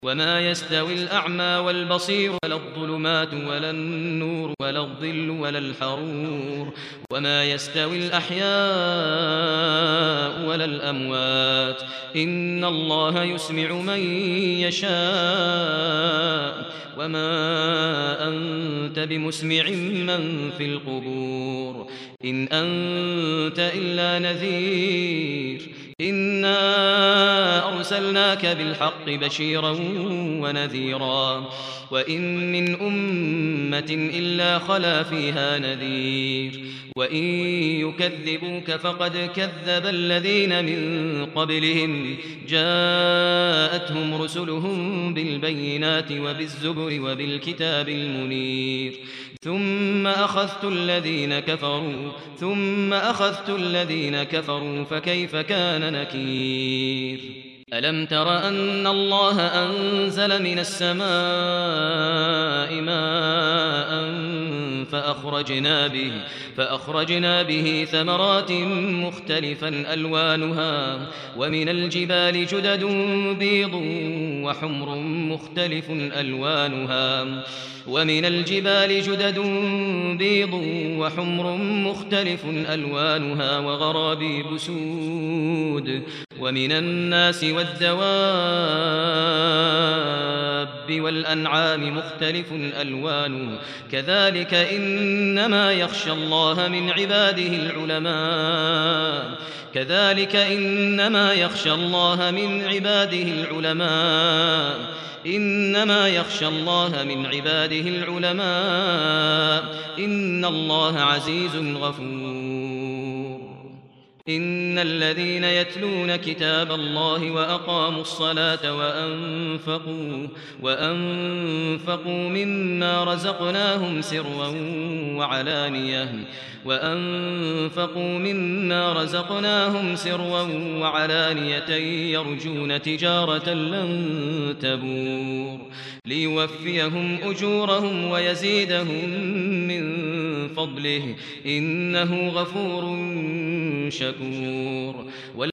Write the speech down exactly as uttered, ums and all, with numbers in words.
وما يستوي الأعمى والبصير ولا الظلمات ولا النور ولا الظل ولا الحرور وما يستوي الأحياء ولا الأموات إن الله يسمع من يشاء وما أنت بمسمع من في القبور إن أنت إلا نذير إنا أرسلناك بالحق بشيرا ونذيرا وإن من أمة إلا خلا فيها نذير وإن يكذبوك فقد كذب الذين من قبلهم جاءتهم رسلهم بالبينات وبالزبر وبالكتاب المنير ثم أخذت الذين كفروا ثم أخذت الذين كفروا فكيف كان نكير ألم تر أن الله أنزل من السماء ماء فأخرجنا به فأخرجنا به ثمرات مختلفا ألوانها ومن الجبال جدد بيض وحمر مختلف ألوانها ومن الجبال جدد بيض وحمر مختلف ألوانها وغرابيب سود ومن الناس والدواب والأنعام مختلف ألوانه كذلك إنما يخشى الله من عباده العلماء كذلك إنما يخشى الله من عباده العلماء إنما يخشى الله من عباده العلماء إن الله عزيز غفور إن الذين يتلون كتاب الله وأقاموا الصلاة وأنفقوا وأنفقوا مما رزقناهم سرا وعلانية وأنفقوا مما رزقناهم سرا وعلانية يرجون تجارة لن تبور ليوفيهم أجورهم ويزيدهم من فضله إنه غفور شكور